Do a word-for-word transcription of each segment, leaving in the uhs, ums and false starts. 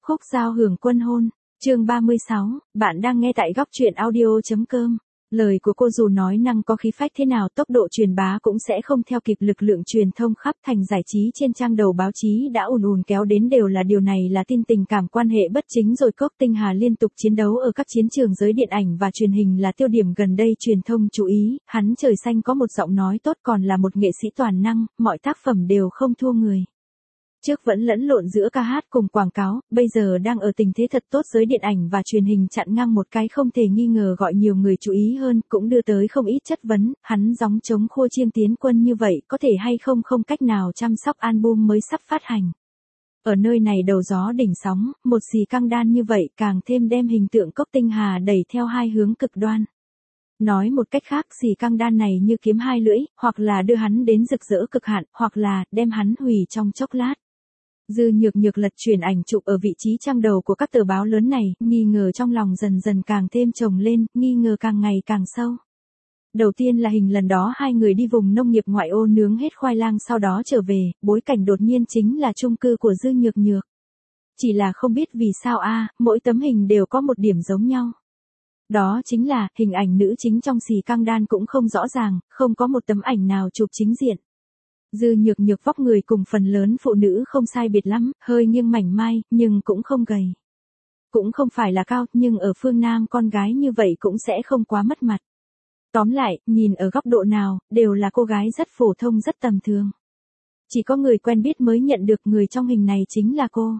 Khúc giao hưởng quân hôn, chương ba mươi sáu, bạn đang nghe tại góc truyện audio.com. Lời của cô dù nói năng có khí phách thế nào, tốc độ truyền bá cũng sẽ không theo kịp lực lượng truyền thông khắp thành giải trí trên trang đầu báo chí đã ùn ùn kéo đến đều là điều này là tin tình cảm quan hệ bất chính rồi. Cốc Tinh Hà liên tục chiến đấu ở các chiến trường giới điện ảnh và truyền hình là tiêu điểm gần đây truyền thông chú ý, hắn trời xanh có một giọng nói tốt còn là một nghệ sĩ toàn năng, mọi tác phẩm đều không thua người. Trước vẫn lẫn lộn giữa ca hát cùng quảng cáo, bây giờ đang ở tình thế thật tốt, giới điện ảnh và truyền hình chặn ngang một cái không thể nghi ngờ gọi nhiều người chú ý hơn, cũng đưa tới không ít chất vấn, hắn gióng trống khua chiêng tiến quân như vậy có thể hay không không cách nào chăm sóc album mới sắp phát hành. Ở nơi này đầu gió đỉnh sóng, một xì căng đan như vậy càng thêm đem hình tượng Cốc Tinh Hà đẩy theo hai hướng cực đoan. Nói một cách khác, xì căng đan này như kiếm hai lưỡi, hoặc là đưa hắn đến rực rỡ cực hạn, hoặc là đem hắn hủy trong chốc lát. Dư Nhược Nhược lật chuyển ảnh chụp ở vị trí trang đầu của các tờ báo lớn này, nghi ngờ trong lòng dần dần càng thêm chồng lên, nghi ngờ càng ngày càng sâu. Đầu tiên là hình lần đó hai người đi vùng nông nghiệp ngoại ô nướng hết khoai lang sau đó trở về, bối cảnh đột nhiên chính là chung cư của Dư Nhược Nhược. Chỉ là không biết vì sao a, mỗi tấm hình đều có một điểm giống nhau. Đó chính là, hình ảnh nữ chính trong xì căng đan cũng không rõ ràng, không có một tấm ảnh nào chụp chính diện. Dư Nhược Nhược vóc người cùng phần lớn phụ nữ không sai biệt lắm, hơi nghiêng mảnh mai, nhưng cũng không gầy. Cũng không phải là cao, nhưng ở phương Nam con gái như vậy cũng sẽ không quá mất mặt. Tóm lại, nhìn ở góc độ nào, đều là cô gái rất phổ thông rất tầm thường. Chỉ có người quen biết mới nhận được người trong hình này chính là cô.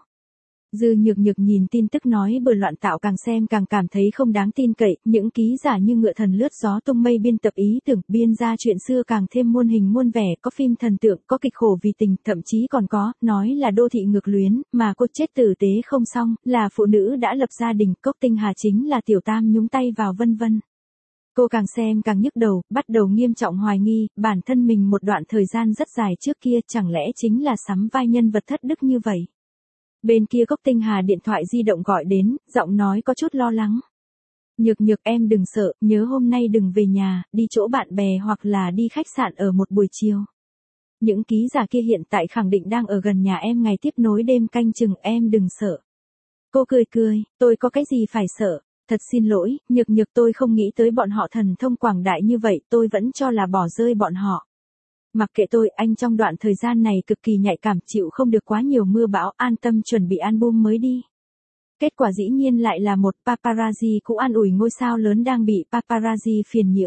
Dư Nhược Nhược nhìn tin tức nói bừa loạn tạo càng xem càng cảm thấy không đáng tin cậy, những ký giả như ngựa thần lướt gió tung mây biên tập ý tưởng, biên ra chuyện xưa càng thêm muôn hình muôn vẻ, có phim thần tượng, có kịch khổ vì tình, thậm chí còn có, nói là đô thị ngược luyến, mà cô chết tử tế không xong, là phụ nữ đã lập gia đình, Cốc Tinh Hà chính là tiểu tam nhúng tay vào vân vân. Cô càng xem càng nhức đầu, bắt đầu nghiêm trọng hoài nghi, bản thân mình một đoạn thời gian rất dài trước kia chẳng lẽ chính là sắm vai nhân vật thất đức như vậy. Bên kia Cốc Tinh Hà điện thoại di động gọi đến, giọng nói có chút lo lắng. Nhược Nhược em đừng sợ, nhớ hôm nay đừng về nhà, đi chỗ bạn bè hoặc là đi khách sạn ở một buổi chiều. Những ký giả kia hiện tại khẳng định đang ở gần nhà em ngày tiếp nối đêm canh chừng, em đừng sợ. Cô cười cười, tôi có cái gì phải sợ, thật xin lỗi, Nhược Nhược tôi không nghĩ tới bọn họ thần thông quảng đại như vậy, tôi vẫn cho là bỏ rơi bọn họ. Mặc kệ tôi, anh trong đoạn thời gian này cực kỳ nhạy cảm, chịu không được quá nhiều mưa bão, an tâm chuẩn bị album mới đi. Kết quả dĩ nhiên lại là một paparazzi cũng an ủi ngôi sao lớn đang bị paparazzi phiền nhiễu.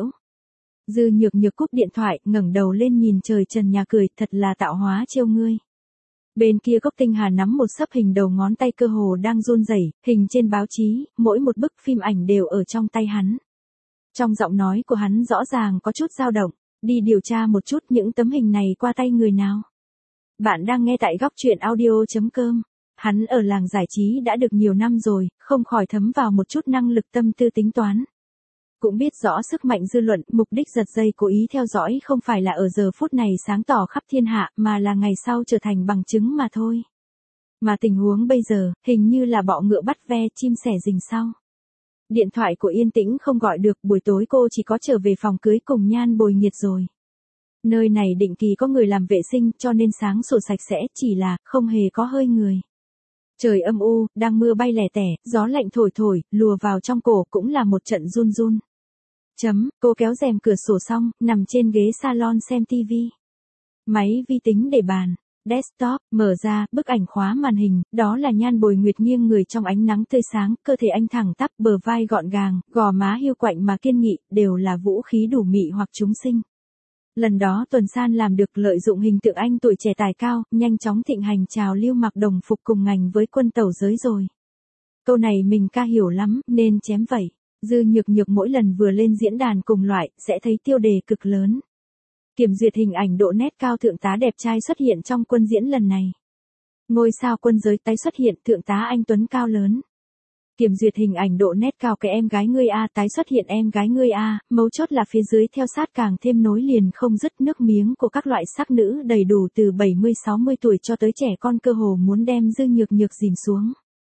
Dư Nhược Nhược cúp điện thoại, ngẩng đầu lên nhìn trời trần nhà cười, thật là tạo hóa trêu ngươi. Bên kia Cốc Tinh Hà nắm một xấp hình đầu ngón tay cơ hồ đang run rẩy, hình trên báo chí, mỗi một bức phim ảnh đều ở trong tay hắn. Trong giọng nói của hắn rõ ràng có chút dao động. Đi điều tra một chút những tấm hình này qua tay người nào. Bạn đang nghe tại góc truyện audio.com. Hắn ở làng giải trí đã được nhiều năm rồi, không khỏi thấm vào một chút năng lực tâm tư tính toán. Cũng biết rõ sức mạnh dư luận, mục đích giật dây cố ý theo dõi không phải là ở giờ phút này sáng tỏ khắp thiên hạ mà là ngày sau trở thành bằng chứng mà thôi. Mà tình huống bây giờ, hình như là bọ ngựa bắt ve chim sẻ rình sau. Điện thoại của yên tĩnh không gọi được, buổi tối cô chỉ có trở về phòng cưới cùng Nhan Bồi Nghiệt rồi. Nơi này định kỳ có người làm vệ sinh cho nên sáng sủa sạch sẽ, chỉ là không hề có hơi người. Trời âm u, đang mưa bay lẻ tẻ, gió lạnh thổi thổi, lùa vào trong cổ cũng là một trận run run. Chấm, cô kéo rèm cửa sổ xong, nằm trên ghế salon xem tivi. Máy vi tính để bàn. Desktop, mở ra, bức ảnh khóa màn hình, đó là Nhan Bồi Nguyệt nghiêng người trong ánh nắng tươi sáng, cơ thể anh thẳng tắp, bờ vai gọn gàng, gò má hiu quạnh mà kiên nghị, đều là vũ khí đủ mị hoặc chúng sinh. Lần đó Tuần San làm được lợi dụng hình tượng anh tuổi trẻ tài cao, nhanh chóng thịnh hành trào lưu mặc đồng phục cùng ngành với quân tẩu giới rồi. Câu này mình ca hiểu lắm, nên chém vậy. Dư Nhược Nhược mỗi lần vừa lên diễn đàn cùng loại, sẽ thấy tiêu đề cực lớn. Kiểm duyệt hình ảnh độ nét cao thượng tá đẹp trai xuất hiện trong quân diễn lần này. Ngôi sao quân giới tái xuất hiện thượng tá anh tuấn cao lớn. Kiểm duyệt hình ảnh độ nét cao cái em gái ngươi a tái xuất hiện em gái ngươi a, mấu chốt là phía dưới theo sát càng thêm nối liền không dứt nước miếng của các loại sắc nữ đầy đủ từ bảy mươi sáu mươi tuổi cho tới trẻ con cơ hồ muốn đem Dư Nhược Nhược dìm xuống.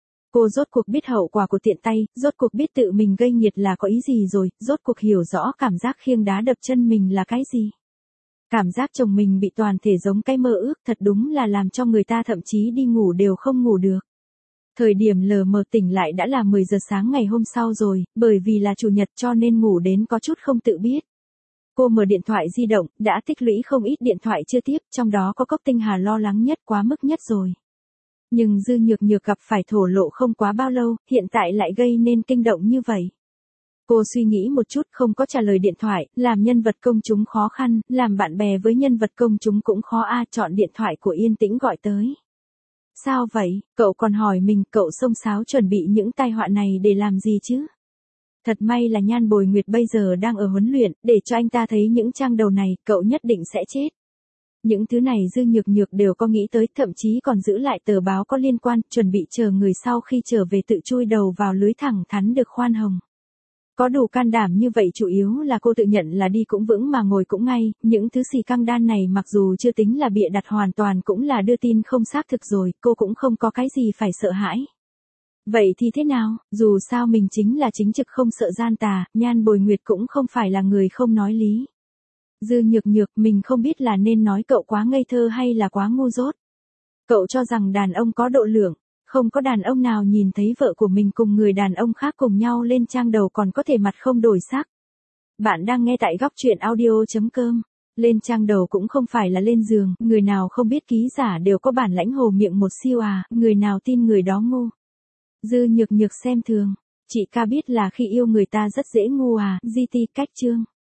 Cô rốt cuộc biết hậu quả của tiện tay, rốt cuộc biết tự mình gây nghiệt là có ý gì rồi, rốt cuộc hiểu rõ cảm giác khiêng đá đập chân mình là cái gì. Cảm giác chồng mình bị toàn thể giống cái mơ ước thật đúng là làm cho người ta thậm chí đi ngủ đều không ngủ được. Thời điểm lờ mờ tỉnh lại đã là mười giờ sáng ngày hôm sau rồi, bởi vì là chủ nhật cho nên ngủ đến có chút không tự biết. Cô mở điện thoại di động, đã tích lũy không ít điện thoại chưa tiếp, trong đó có Cốc Tinh Hà lo lắng nhất quá mức nhất rồi. Nhưng Dư Nhược Nhược gặp phải thổ lộ không quá bao lâu, hiện tại lại gây nên kinh động như vậy. Cô suy nghĩ một chút không có trả lời điện thoại, làm nhân vật công chúng khó khăn, làm bạn bè với nhân vật công chúng cũng khó a, chọn điện thoại của Yên Tĩnh gọi tới. Sao vậy, cậu còn hỏi mình cậu xông xáo chuẩn bị những tai họa này để làm gì chứ? Thật may là Nhan Bồi Nguyệt bây giờ đang ở huấn luyện, để cho anh ta thấy những trang đầu này, cậu nhất định sẽ chết. Những thứ này Dư Nhược Nhược đều có nghĩ tới, thậm chí còn giữ lại tờ báo có liên quan, chuẩn bị chờ người sau khi trở về tự chui đầu vào lưới thẳng thắn được khoan hồng. Có đủ can đảm như vậy chủ yếu là cô tự nhận là đi cũng vững mà ngồi cũng ngay, những thứ xì căng đan này mặc dù chưa tính là bịa đặt hoàn toàn cũng là đưa tin không xác thực rồi, cô cũng không có cái gì phải sợ hãi. Vậy thì thế nào, dù sao mình chính là chính trực không sợ gian tà, Nhan Bồi Nguyệt cũng không phải là người không nói lý. Dư Nhược Nhược, mình không biết là nên nói cậu quá ngây thơ hay là quá ngu dốt. Cậu cho rằng đàn ông có độ lượng, không có đàn ông nào nhìn thấy vợ của mình cùng người đàn ông khác cùng nhau lên trang đầu còn có thể mặt không đổi sắc. Bạn đang nghe tại góc truyện audio chấm com. Lên trang đầu cũng không phải là lên giường, người nào không biết ký giả đều có bản lãnh hồ miệng một siêu à, người nào tin người đó ngu. Dư Nhược Nhược xem thường, chị ca biết là khi yêu người ta rất dễ ngu à, gi ti cách chương.